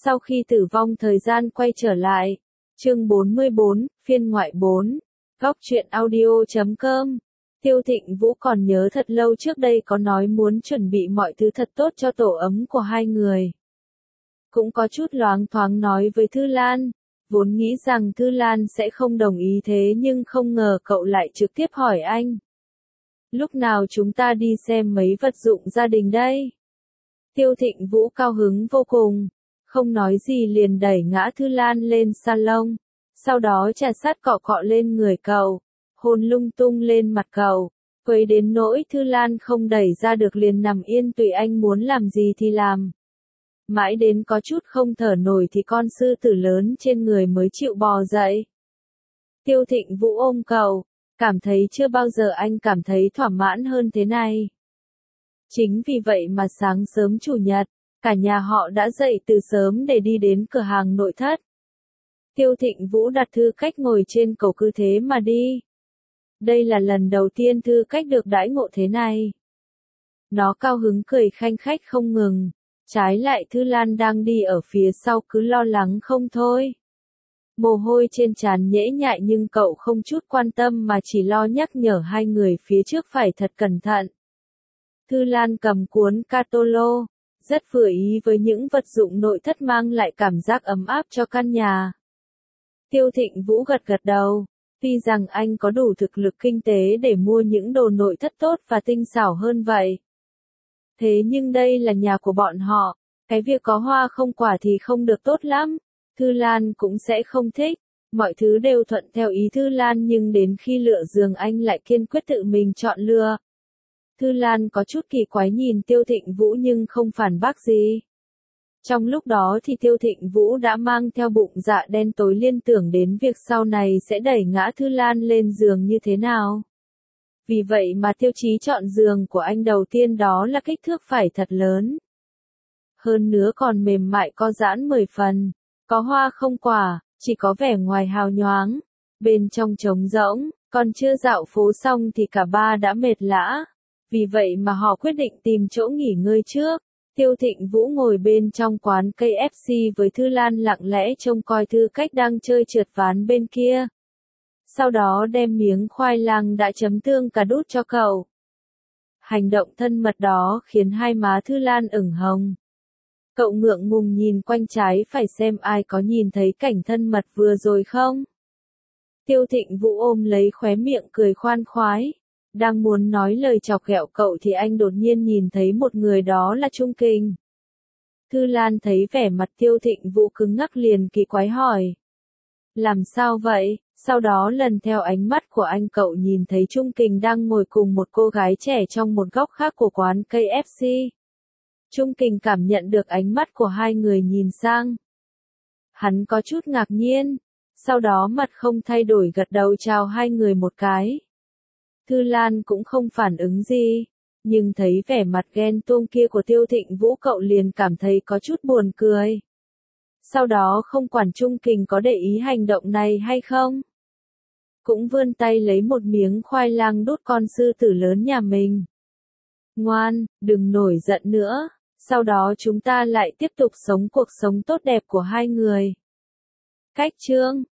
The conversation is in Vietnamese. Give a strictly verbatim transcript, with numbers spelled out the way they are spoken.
Sau khi tử vong thời gian quay trở lại. Chương bốn mươi bốn, phiên ngoại bốn. Góc truyện audio chấm com. Tiêu Thịnh Vũ còn nhớ thật lâu trước đây có nói muốn chuẩn bị mọi thứ thật tốt cho tổ ấm của hai người. Cũng có chút loáng thoáng nói với Thư Lan, vốn nghĩ rằng Thư Lan sẽ không đồng ý thế nhưng không ngờ cậu lại trực tiếp hỏi anh. Lúc nào chúng ta đi xem mấy vật dụng gia đình đây? Tiêu Thịnh Vũ cao hứng vô cùng, không nói gì liền đẩy ngã Thư Lan lên salon, sau đó trà sát cọ cọ lên người cậu, hôn lung tung lên mặt cậu, quấy đến nỗi Thư Lan không đẩy ra được liền nằm yên tùy anh muốn làm gì thì làm. Mãi đến có chút không thở nổi thì con sư tử lớn trên người mới chịu bò dậy. Tiêu Thịnh Vũ ôm cậu, cảm thấy chưa bao giờ anh cảm thấy thỏa mãn hơn thế này. Chính vì vậy mà sáng sớm chủ nhật, cả nhà họ đã dậy từ sớm để đi đến cửa hàng nội thất. Tiêu Thịnh Vũ đặt Thư Cách ngồi trên cầu cứ thế mà đi. Đây là lần đầu tiên Thư Cách được đãi ngộ thế này. Nó cao hứng cười khanh khách không ngừng, trái lại Thư Lan đang đi ở phía sau cứ lo lắng không thôi. Mồ hôi trên trán nhễ nhại nhưng cậu không chút quan tâm mà chỉ lo nhắc nhở hai người phía trước phải thật cẩn thận. Thư Lan cầm cuốn catalog, rất vừa ý với những vật dụng nội thất mang lại cảm giác ấm áp cho căn nhà. Tiêu Thịnh Vũ gật gật đầu, tuy rằng anh có đủ thực lực kinh tế để mua những đồ nội thất tốt và tinh xảo hơn vậy. Thế nhưng đây là nhà của bọn họ, cái việc có hoa không quả thì không được tốt lắm, Thư Lan cũng sẽ không thích, mọi thứ đều thuận theo ý Thư Lan nhưng đến khi lựa giường anh lại kiên quyết tự mình chọn lựa. Thư Lan có chút kỳ quái nhìn Tiêu Thịnh Vũ nhưng không phản bác gì. Trong lúc đó thì Tiêu Thịnh Vũ đã mang theo bụng dạ đen tối liên tưởng đến việc sau này sẽ đẩy ngã Thư Lan lên giường như thế nào. Vì vậy mà tiêu chí chọn giường của anh đầu tiên đó là kích thước phải thật lớn. Hơn nữa còn mềm mại co giãn mười phần, có hoa không quả, chỉ có vẻ ngoài hào nhoáng, bên trong trống rỗng, còn chưa dạo phố xong thì cả ba đã mệt lả. Vì vậy mà họ quyết định tìm chỗ nghỉ ngơi trước. Tiêu Thịnh Vũ ngồi bên trong quán ca ép xê với Thư Lan lặng lẽ trông coi Thư Cách đang chơi trượt ván bên kia. Sau đó đem miếng khoai lang đã chấm tương cà đút cho cậu. Hành động thân mật đó khiến hai má Thư Lan ửng hồng. Cậu ngượng ngùng nhìn quanh trái phải xem ai có nhìn thấy cảnh thân mật vừa rồi không. Tiêu Thịnh Vũ ôm lấy khóe miệng cười khoan khoái. Đang muốn nói lời chọc ghẹo cậu thì anh đột nhiên nhìn thấy một người đó là Trung Kình. Thư Lan thấy vẻ mặt Tiêu Thịnh Vũ cứng ngắc liền kỳ quái hỏi. Làm sao vậy? Sau đó lần theo ánh mắt của anh cậu nhìn thấy Trung Kình đang ngồi cùng một cô gái trẻ trong một góc khác của quán ca ép xê. Trung Kình cảm nhận được ánh mắt của hai người nhìn sang. Hắn có chút ngạc nhiên, sau đó mặt không thay đổi gật đầu chào hai người một cái. Thư Lan cũng không phản ứng gì, nhưng thấy vẻ mặt ghen tuông kia của Tiêu Thịnh Vũ cậu liền cảm thấy có chút buồn cười. Sau đó không quản Trung Kình có để ý hành động này hay không, cũng vươn tay lấy một miếng khoai lang đút con sư tử lớn nhà mình. Ngoan, đừng nổi giận nữa, sau đó chúng ta lại tiếp tục sống cuộc sống tốt đẹp của hai người. Cách chương